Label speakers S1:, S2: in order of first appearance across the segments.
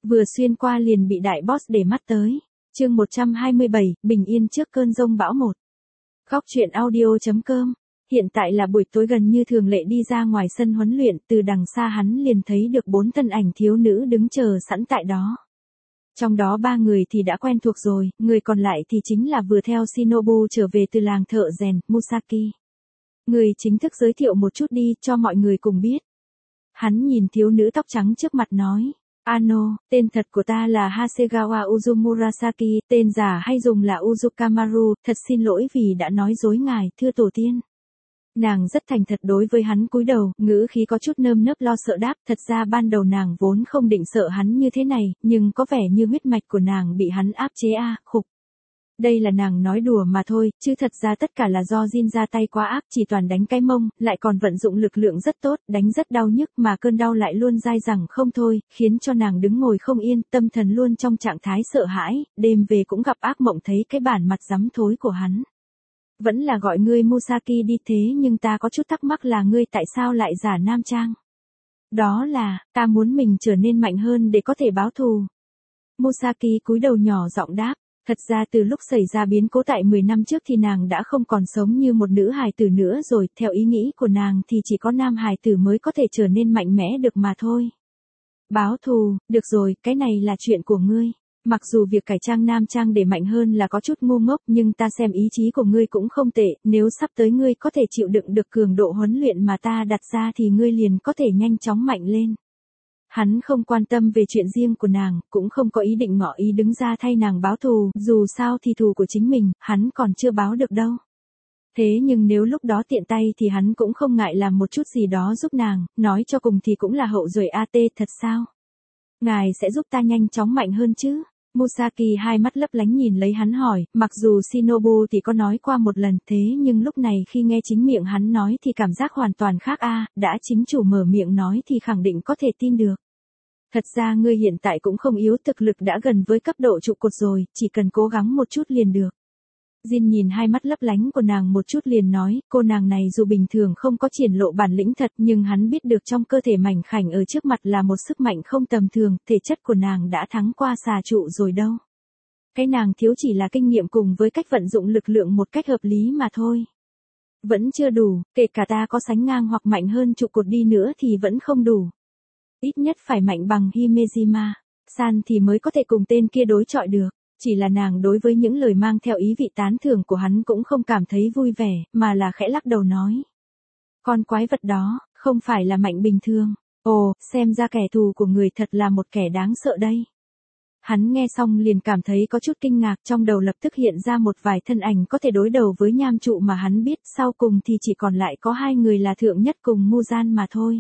S1: Vừa xuyên qua liền bị đại boss để mắt tới. Chương 127, bình yên trước cơn giông bão 1. Góc truyện audio.com. Hiện tại là buổi tối, gần như thường lệ đi ra ngoài sân huấn luyện, từ đằng xa hắn liền thấy được 4 thân ảnh thiếu nữ đứng chờ sẵn tại đó. Trong đó 3 người thì đã quen thuộc rồi, người còn lại thì chính là vừa theo Shinobu trở về từ làng thợ rèn, Musaki. Người chính thức giới thiệu một chút đi, cho mọi người cùng biết. Hắn nhìn thiếu nữ tóc trắng trước mặt nói. Ano, tên thật của ta là Hasegawa Uzumurasaki, tên giả hay dùng là Uzukamaru, thật xin lỗi vì đã nói dối ngài, thưa tổ tiên. Nàng rất thành thật đối với hắn cúi đầu, ngữ khí có chút nơm nớp lo sợ đáp, thật ra ban đầu nàng vốn không định sợ hắn như thế này, nhưng có vẻ như huyết mạch của nàng bị hắn áp chế khục. Đây là nàng nói đùa mà thôi, chứ thật ra tất cả là do Jin ra tay quá ác, chỉ toàn đánh cái mông, lại còn vận dụng lực lượng rất tốt, đánh rất đau nhức mà cơn đau lại luôn dai dẳng không thôi, khiến cho nàng đứng ngồi không yên, tâm thần luôn trong trạng thái sợ hãi, đêm về cũng gặp ác mộng thấy cái bản mặt rắm thối của hắn. Vẫn là gọi ngươi Musaki đi, thế nhưng ta có chút thắc mắc là ngươi tại sao lại giả nam trang? Đó là, ta muốn mình trở nên mạnh hơn để có thể báo thù. Musaki cúi đầu nhỏ giọng đáp. Thật ra từ lúc xảy ra biến cố tại 10 năm trước thì nàng đã không còn sống như một nữ hài tử nữa rồi, theo ý nghĩ của nàng thì chỉ có nam hài tử mới có thể trở nên mạnh mẽ được mà thôi. Báo thù, được rồi, cái này là chuyện của ngươi. Mặc dù việc cải trang nam trang để mạnh hơn là có chút ngu ngốc, nhưng ta xem ý chí của ngươi cũng không tệ, nếu sắp tới ngươi có thể chịu đựng được cường độ huấn luyện mà ta đặt ra thì ngươi liền có thể nhanh chóng mạnh lên. Hắn không quan tâm về chuyện riêng của nàng, cũng không có ý định ngỏ ý đứng ra thay nàng báo thù, dù sao thì thù của chính mình, hắn còn chưa báo được đâu. Thế nhưng nếu lúc đó tiện tay thì hắn cũng không ngại làm một chút gì đó giúp nàng, nói cho cùng thì cũng là hậu duệ AT thật sao? Ngài sẽ giúp ta nhanh chóng mạnh hơn chứ? Musaki hai mắt lấp lánh nhìn lấy hắn hỏi, mặc dù Shinobu thì có nói qua một lần thế nhưng lúc này khi nghe chính miệng hắn nói thì cảm giác hoàn toàn khác đã chính chủ mở miệng nói thì khẳng định có thể tin được. Thật ra ngươi hiện tại cũng không yếu, thực lực đã gần với cấp độ trụ cột rồi, chỉ cần cố gắng một chút liền được. Jin nhìn hai mắt lấp lánh của nàng một chút liền nói, cô nàng này dù bình thường không có triển lộ bản lĩnh thật nhưng hắn biết được trong cơ thể mảnh khảnh ở trước mặt là một sức mạnh không tầm thường, thể chất của nàng đã thắng qua xà trụ rồi đâu. Cái nàng thiếu chỉ là kinh nghiệm cùng với cách vận dụng lực lượng một cách hợp lý mà thôi. Vẫn chưa đủ, kể cả ta có sánh ngang hoặc mạnh hơn trụ cột đi nữa thì vẫn không đủ. Ít nhất phải mạnh bằng Himejima San thì mới có thể cùng tên kia đối chọi được. Chỉ là nàng đối với những lời mang theo ý vị tán thưởng của hắn cũng không cảm thấy vui vẻ, mà là khẽ lắc đầu nói. Con quái vật đó, không phải là mạnh bình thường. Ồ, xem ra kẻ thù của người thật là một kẻ đáng sợ đây. Hắn nghe xong liền cảm thấy có chút kinh ngạc, trong đầu lập tức hiện ra một vài thân ảnh có thể đối đầu với nham trụ mà hắn biết, sau cùng thì chỉ còn lại có 2 người là thượng nhất cùng Muzan mà thôi.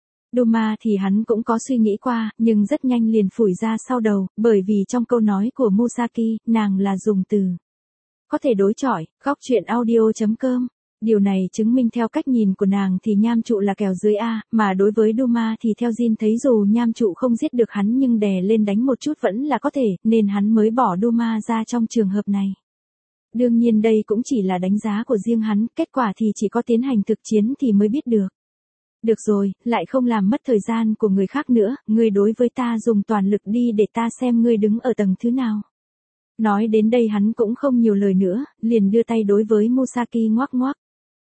S1: Duma thì hắn cũng có suy nghĩ qua, nhưng rất nhanh liền phủi ra sau đầu, bởi vì trong câu nói của Musaki, nàng là dùng từ có thể đối chọi, góc truyện audio.com. Điều này chứng minh theo cách nhìn của nàng thì nham trụ là kèo dưới mà đối với Duma thì theo Jin thấy dù nham trụ không giết được hắn nhưng đè lên đánh một chút vẫn là có thể, nên hắn mới bỏ Duma ra trong trường hợp này. Đương nhiên đây cũng chỉ là đánh giá của riêng hắn, kết quả thì chỉ có tiến hành thực chiến thì mới biết được. Được rồi, lại không làm mất thời gian của người khác nữa, ngươi đối với ta dùng toàn lực đi để ta xem ngươi đứng ở tầng thứ nào. Nói đến đây hắn cũng không nhiều lời nữa, liền đưa tay đối với Musaki ngoắc ngoắc.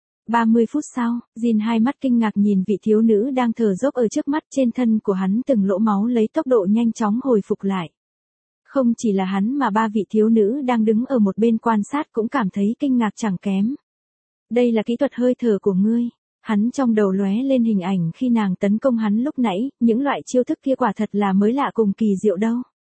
S1: 30 phút sau, Jin hai mắt kinh ngạc nhìn vị thiếu nữ đang thở dốc ở trước mắt, trên thân của hắn từng lỗ máu lấy tốc độ nhanh chóng hồi phục lại. Không chỉ là hắn mà 3 vị thiếu nữ đang đứng ở một bên quan sát cũng cảm thấy kinh ngạc chẳng kém. Đây là kỹ thuật hơi thở của ngươi. Hắn trong đầu lóe lên hình ảnh khi nàng tấn công hắn lúc nãy, những loại chiêu thức kia quả thật là mới lạ cùng kỳ diệu đâu.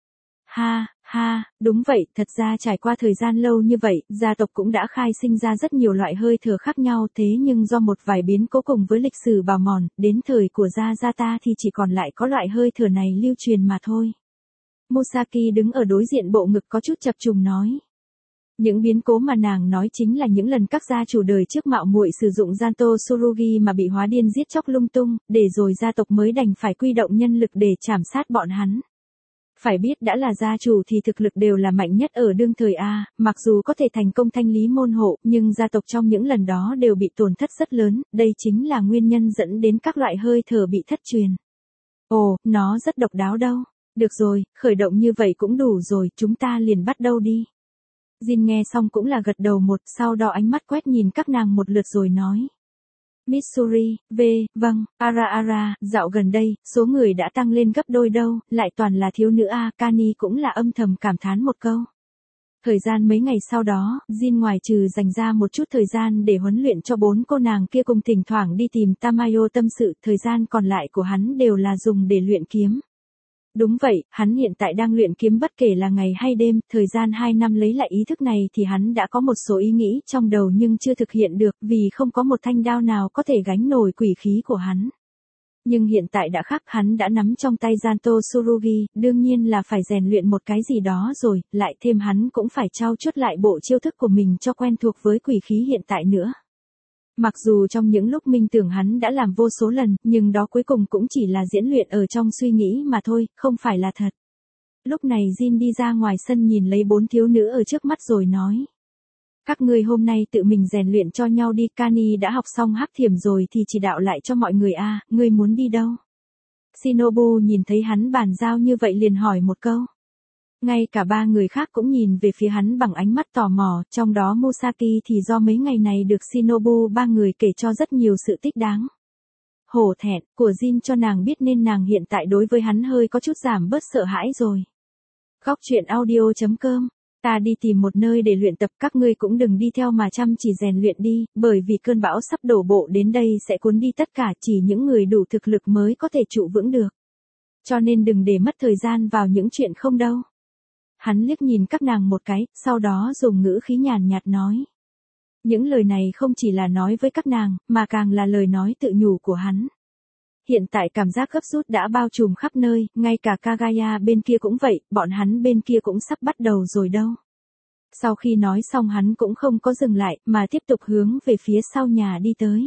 S1: Ha, đúng vậy, thật ra trải qua thời gian lâu như vậy, gia tộc cũng đã khai sinh ra rất nhiều loại hơi thở khác nhau, thế nhưng do một vài biến cố cùng với lịch sử bào mòn, đến thời của gia ta thì chỉ còn lại có loại hơi thở này lưu truyền mà thôi. Musaki đứng ở đối diện bộ ngực có chút chập trùng nói. Những biến cố mà nàng nói chính là những lần các gia chủ đời trước mạo muội sử dụng Zanto Tsurugi mà bị hóa điên giết chóc lung tung, để rồi gia tộc mới đành phải quy động nhân lực để trảm sát bọn hắn. Phải biết đã là gia chủ thì thực lực đều là mạnh nhất ở đương thời mặc dù có thể thành công thanh lý môn hộ, nhưng gia tộc trong những lần đó đều bị tổn thất rất lớn, đây chính là nguyên nhân dẫn đến các loại hơi thở bị thất truyền. Ồ, nó rất độc đáo đâu. Được rồi, khởi động như vậy cũng đủ rồi, chúng ta liền bắt đầu đi. Jin nghe xong cũng là gật đầu một, sau đó ánh mắt quét nhìn các nàng một lượt rồi nói. Missouri, vâng, Ara, dạo gần đây, số người đã tăng lên gấp đôi đâu, lại toàn là thiếu nữ a, Kani cũng là âm thầm cảm thán một câu. Thời gian mấy ngày sau đó, Jin ngoài trừ dành ra một chút thời gian để huấn luyện cho 4 cô nàng kia cùng thỉnh thoảng đi tìm Tamayo tâm sự, thời gian còn lại của hắn đều là dùng để luyện kiếm. Đúng vậy, hắn hiện tại đang luyện kiếm bất kể là ngày hay đêm, thời gian 2 năm lấy lại ý thức này thì hắn đã có một số ý nghĩ trong đầu nhưng chưa thực hiện được vì không có một thanh đao nào có thể gánh nổi quỷ khí của hắn. Nhưng hiện tại đã khác, hắn đã nắm trong tay Zanto Tsurugi, đương nhiên là phải rèn luyện một cái gì đó rồi, lại thêm hắn cũng phải trau chuốt lại bộ chiêu thức của mình cho quen thuộc với quỷ khí hiện tại nữa. Mặc dù trong những lúc minh tưởng hắn đã làm vô số lần, nhưng đó cuối cùng cũng chỉ là diễn luyện ở trong suy nghĩ mà thôi, không phải là thật. Lúc này Jin đi ra ngoài sân nhìn lấy 4 thiếu nữ ở trước mắt rồi nói. Các ngươi hôm nay tự mình rèn luyện cho nhau đi, Kani đã học xong hắc thiểm rồi thì chỉ đạo lại cho mọi người a, ngươi muốn đi đâu? Shinobu nhìn thấy hắn bàn giao như vậy liền hỏi một câu. Ngay cả 3 người khác cũng nhìn về phía hắn bằng ánh mắt tò mò, trong đó Musaki thì do mấy ngày này được Shinobu 3 người kể cho rất nhiều sự tích đáng. Hổ thẹn, của Jin cho nàng biết nên nàng hiện tại đối với hắn hơi có chút giảm bớt sợ hãi rồi. Góc truyện audio.com, ta đi tìm một nơi để luyện tập, các ngươi cũng đừng đi theo mà chăm chỉ rèn luyện đi, bởi vì cơn bão sắp đổ bộ đến đây sẽ cuốn đi tất cả, chỉ những người đủ thực lực mới có thể trụ vững được. Cho nên đừng để mất thời gian vào những chuyện không đâu. Hắn liếc nhìn các nàng một cái, sau đó dùng ngữ khí nhàn nhạt nói. Những lời này không chỉ là nói với các nàng, mà càng là lời nói tự nhủ của hắn. Hiện tại cảm giác gấp rút đã bao trùm khắp nơi, ngay cả Kagaya bên kia cũng vậy, bọn hắn bên kia cũng sắp bắt đầu rồi đâu. Sau khi nói xong hắn cũng không có dừng lại, mà tiếp tục hướng về phía sau nhà đi tới.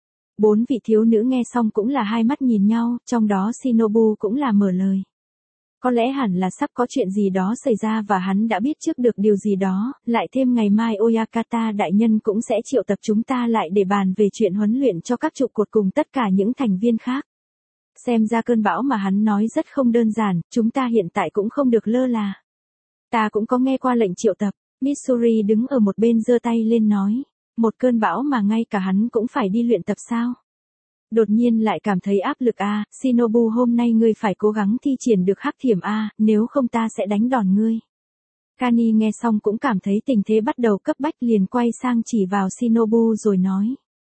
S1: 4 vị thiếu nữ nghe xong cũng là hai mắt nhìn nhau, trong đó Shinobu cũng là mở lời. Có lẽ hẳn là sắp có chuyện gì đó xảy ra và hắn đã biết trước được điều gì đó, lại thêm ngày mai Oyakata đại nhân cũng sẽ triệu tập chúng ta lại để bàn về chuyện huấn luyện cho các trụ cột cùng tất cả những thành viên khác. Xem ra cơn bão mà hắn nói rất không đơn giản, chúng ta hiện tại cũng không được lơ là. Ta cũng có nghe qua lệnh triệu tập, Missouri đứng ở một bên giơ tay lên nói, một cơn bão mà ngay cả hắn cũng phải đi luyện tập sao? Đột nhiên lại cảm thấy áp lực a, Shinobu hôm nay ngươi phải cố gắng thi triển được hắc thiểm a, nếu không ta sẽ đánh đòn ngươi. Kani nghe xong cũng cảm thấy tình thế bắt đầu cấp bách liền quay sang chỉ vào Shinobu rồi nói.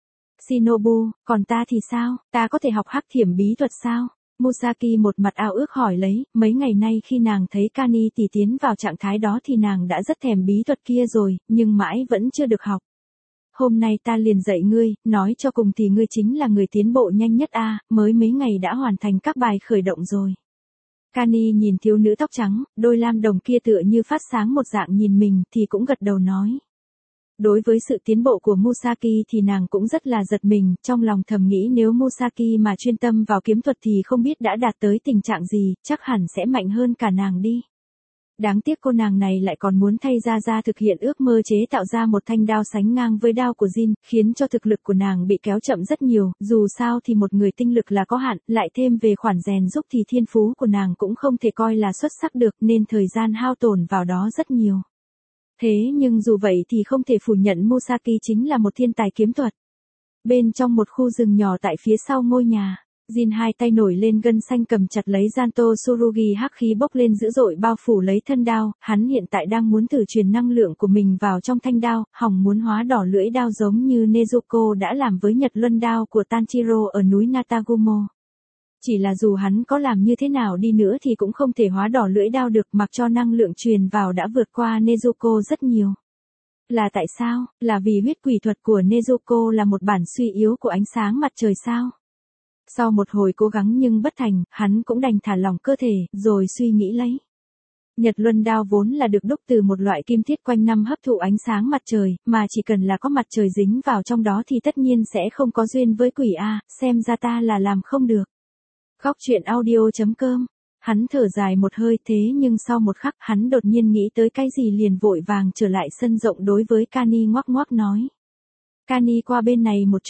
S1: Shinobu, còn ta thì sao, ta có thể học hắc thiểm bí thuật sao? Musaki một mặt ao ước hỏi lấy, mấy ngày nay khi nàng thấy Kani tỷ tiến vào trạng thái đó thì nàng đã rất thèm bí thuật kia rồi, nhưng mãi vẫn chưa được học. Hôm nay ta liền dạy ngươi, nói cho cùng thì ngươi chính là người tiến bộ nhanh nhất a, mới mấy ngày đã hoàn thành các bài khởi động rồi. Kani nhìn thiếu nữ tóc trắng, đôi lam đồng kia tựa như phát sáng một dạng nhìn mình thì cũng gật đầu nói. Đối với sự tiến bộ của Musaki thì nàng cũng rất là giật mình, trong lòng thầm nghĩ nếu Musaki mà chuyên tâm vào kiếm thuật thì không biết đã đạt tới tình trạng gì, chắc hẳn sẽ mạnh hơn cả nàng đi. Đáng tiếc cô nàng này lại còn muốn thay ra thực hiện ước mơ chế tạo ra một thanh đao sánh ngang với đao của Jin, khiến cho thực lực của nàng bị kéo chậm rất nhiều, dù sao thì một người tinh lực là có hạn, lại thêm về khoản rèn giúp thì thiên phú của nàng cũng không thể coi là xuất sắc được nên thời gian hao tổn vào đó rất nhiều. Thế nhưng dù vậy thì không thể phủ nhận Musaki chính là một thiên tài kiếm thuật. Bên trong một khu rừng nhỏ tại phía sau ngôi nhà, Jin hai tay nổi lên gân xanh cầm chặt lấy Zanto Tsurugi, hắc khí bốc lên dữ dội bao phủ lấy thân đao, hắn hiện tại đang muốn thử truyền năng lượng của mình vào trong thanh đao, hòng muốn hóa đỏ lưỡi đao giống như Nezuko đã làm với Nhật Luân đao của Tanjiro ở núi Natagumo. Chỉ là dù hắn có làm như thế nào đi nữa thì cũng không thể hóa đỏ lưỡi đao được, mặc cho năng lượng truyền vào đã vượt qua Nezuko rất nhiều. Là tại sao? Là vì huyết quỷ thuật của Nezuko là một bản suy yếu của ánh sáng mặt trời sao? Sau một hồi cố gắng nhưng bất thành, hắn cũng đành thả lỏng cơ thể, rồi suy nghĩ lấy. Nhật Luân đao vốn là được đúc từ một loại kim thiết quanh năm hấp thụ ánh sáng mặt trời, mà chỉ cần là có mặt trời dính vào trong đó thì tất nhiên sẽ không có duyên với quỷ a, xem ra ta là làm không được. Góc truyện audio.com, hắn thở dài một hơi, thế nhưng sau một khắc hắn đột nhiên nghĩ tới cái gì liền vội vàng trở lại sân rộng đối với Kani ngoắc ngoắc nói. Kani qua bên này một chút.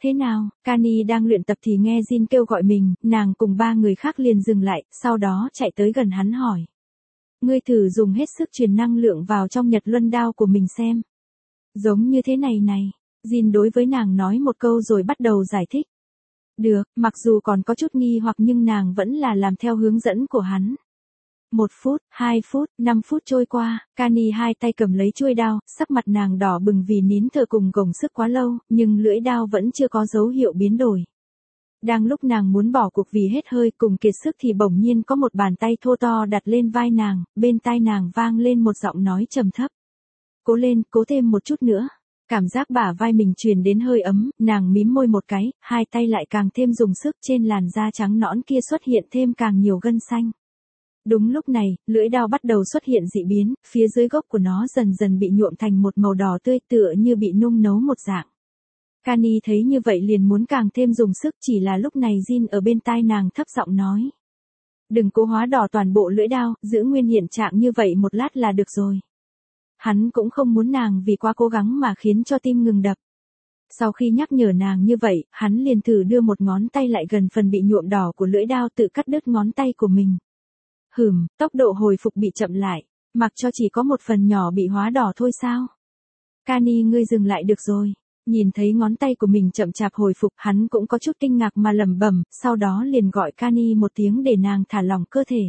S1: Thế nào, Kani đang luyện tập thì nghe Jin kêu gọi mình, nàng cùng 3 người khác liền dừng lại, sau đó chạy tới gần hắn hỏi. Ngươi thử dùng hết sức truyền năng lượng vào trong Nhật Luân đao của mình xem. Giống như thế này này, Jin đối với nàng nói một câu rồi bắt đầu giải thích. Được, mặc dù còn có chút nghi hoặc nhưng nàng vẫn là làm theo hướng dẫn của hắn. 1 phút, 2 phút, 5 phút trôi qua, Kani hai tay cầm lấy chuôi đao, sắc mặt nàng đỏ bừng vì nín thở cùng gồng sức quá lâu, nhưng lưỡi đao vẫn chưa có dấu hiệu biến đổi. Đang lúc nàng muốn bỏ cuộc vì hết hơi cùng kiệt sức thì bỗng nhiên có một bàn tay thô to đặt lên vai nàng, bên tai nàng vang lên một giọng nói trầm thấp. Cố lên, cố thêm một chút nữa. Cảm giác bả vai mình truyền đến hơi ấm, nàng mím môi một cái, hai tay lại càng thêm dùng sức, trên làn da trắng nõn kia xuất hiện thêm càng nhiều gân xanh. Đúng lúc này, lưỡi đao bắt đầu xuất hiện dị biến, phía dưới gốc của nó dần dần bị nhuộm thành một màu đỏ tươi tựa như bị nung nấu một dạng. Kani thấy như vậy liền muốn càng thêm dùng sức, chỉ là lúc này Jin ở bên tai nàng thấp giọng nói. Đừng cố hóa đỏ toàn bộ lưỡi đao, giữ nguyên hiện trạng như vậy một lát là được rồi. Hắn cũng không muốn nàng vì quá cố gắng mà khiến cho tim ngừng đập. Sau khi nhắc nhở nàng như vậy, hắn liền thử đưa một ngón tay lại gần phần bị nhuộm đỏ của lưỡi đao tự cắt đứt ngón tay của mình. Tốc độ hồi phục bị chậm lại, mặc cho chỉ có một phần nhỏ bị hóa đỏ thôi sao? Kani ngươi dừng lại được rồi. Nhìn thấy ngón tay của mình chậm chạp hồi phục, hắn cũng có chút kinh ngạc mà lẩm bẩm, sau đó liền gọi Kani một tiếng để nàng thả lỏng cơ thể.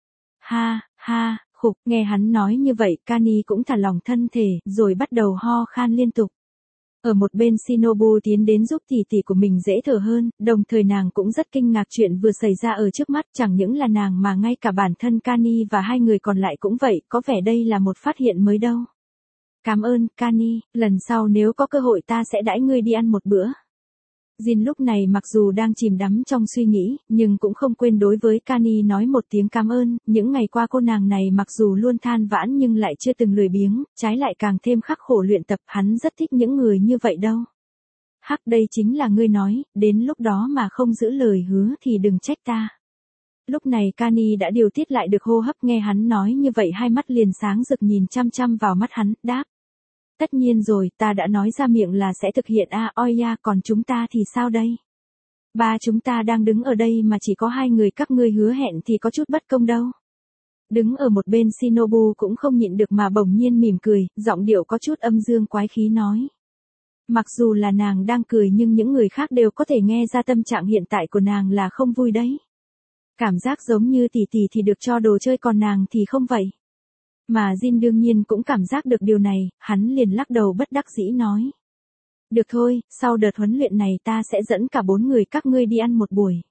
S1: Ha, nghe hắn nói như vậy, Kani cũng thả lỏng thân thể, rồi bắt đầu ho khan liên tục. Ở một bên Shinobu tiến đến giúp tỷ tỷ của mình dễ thở hơn, đồng thời nàng cũng rất kinh ngạc chuyện vừa xảy ra ở trước mắt, chẳng những là nàng mà ngay cả bản thân Kani và 2 người còn lại cũng vậy, có vẻ đây là một phát hiện mới đâu. Cảm ơn, Kani, lần sau nếu có cơ hội ta sẽ đãi ngươi đi ăn một bữa. Jin lúc này mặc dù đang chìm đắm trong suy nghĩ, nhưng cũng không quên đối với Kani nói một tiếng cảm ơn, những ngày qua cô nàng này mặc dù luôn than vãn nhưng lại chưa từng lười biếng, trái lại càng thêm khắc khổ luyện tập, hắn rất thích những người như vậy đâu. Hắc đây chính là ngươi nói, đến lúc đó mà không giữ lời hứa thì đừng trách ta. Lúc này Kani đã điều tiết lại được hô hấp, nghe hắn nói như vậy hai mắt liền sáng rực nhìn chăm chăm vào mắt hắn, đáp. Tất nhiên rồi, ta đã nói ra miệng là sẽ thực hiện oi ya, còn chúng ta thì sao đây? 3 chúng ta đang đứng ở đây mà chỉ có 2 người các ngươi hứa hẹn thì có chút bất công đâu. Đứng ở một bên Shinobu cũng không nhịn được mà bỗng nhiên mỉm cười, giọng điệu có chút âm dương quái khí nói. Mặc dù là nàng đang cười nhưng những người khác đều có thể nghe ra tâm trạng hiện tại của nàng là không vui đấy. Cảm giác giống như tỷ tỷ thì được cho đồ chơi còn nàng thì không vậy. Mà Jin đương nhiên cũng cảm giác được điều này, hắn liền lắc đầu bất đắc dĩ nói. Được thôi, sau đợt huấn luyện này ta sẽ dẫn cả 4 người các ngươi đi ăn một buổi.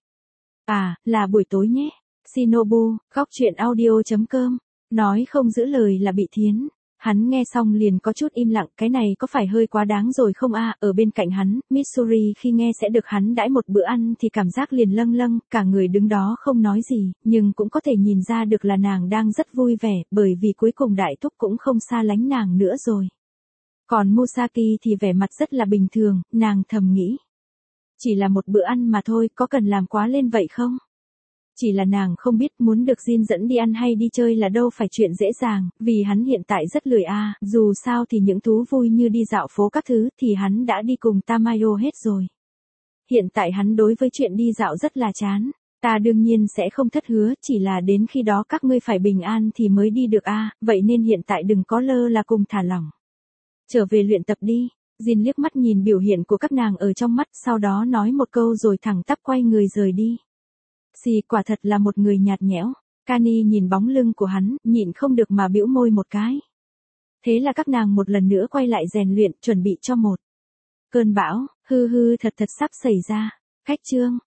S1: Là buổi tối nhé. Shinobu, goctruyện audio.com, nói không giữ lời là bị thiến. Hắn nghe xong liền có chút im lặng, cái này có phải hơi quá đáng rồi không ở bên cạnh hắn, Mitsuri khi nghe sẽ được hắn đãi một bữa ăn thì cảm giác liền lâng lâng, cả người đứng đó không nói gì, nhưng cũng có thể nhìn ra được là nàng đang rất vui vẻ, bởi vì cuối cùng đại thúc cũng không xa lánh nàng nữa rồi. Còn Musaki thì vẻ mặt rất là bình thường, nàng thầm nghĩ. Chỉ là một bữa ăn mà thôi, có cần làm quá lên vậy không? Chỉ là nàng không biết muốn được Jin dẫn đi ăn hay đi chơi là đâu phải chuyện dễ dàng, vì hắn hiện tại rất lười dù sao thì những thú vui như đi dạo phố các thứ thì hắn đã đi cùng Tamayo hết rồi. Hiện tại hắn đối với chuyện đi dạo rất là chán, ta đương nhiên sẽ không thất hứa, chỉ là đến khi đó các ngươi phải bình an thì mới đi được vậy nên hiện tại đừng có lơ là cùng thả lỏng. Trở về luyện tập đi. Jin liếc mắt nhìn biểu hiện của các nàng ở trong mắt, sau đó nói một câu rồi thẳng tắp quay người rời đi. Quả thật là một người nhạt nhẽo. Kani nhìn bóng lưng của hắn, nhịn không được mà bĩu môi một cái. Thế là các nàng một lần nữa quay lại rèn luyện, chuẩn bị cho một cơn bão, thật sắp xảy ra. Khách chương.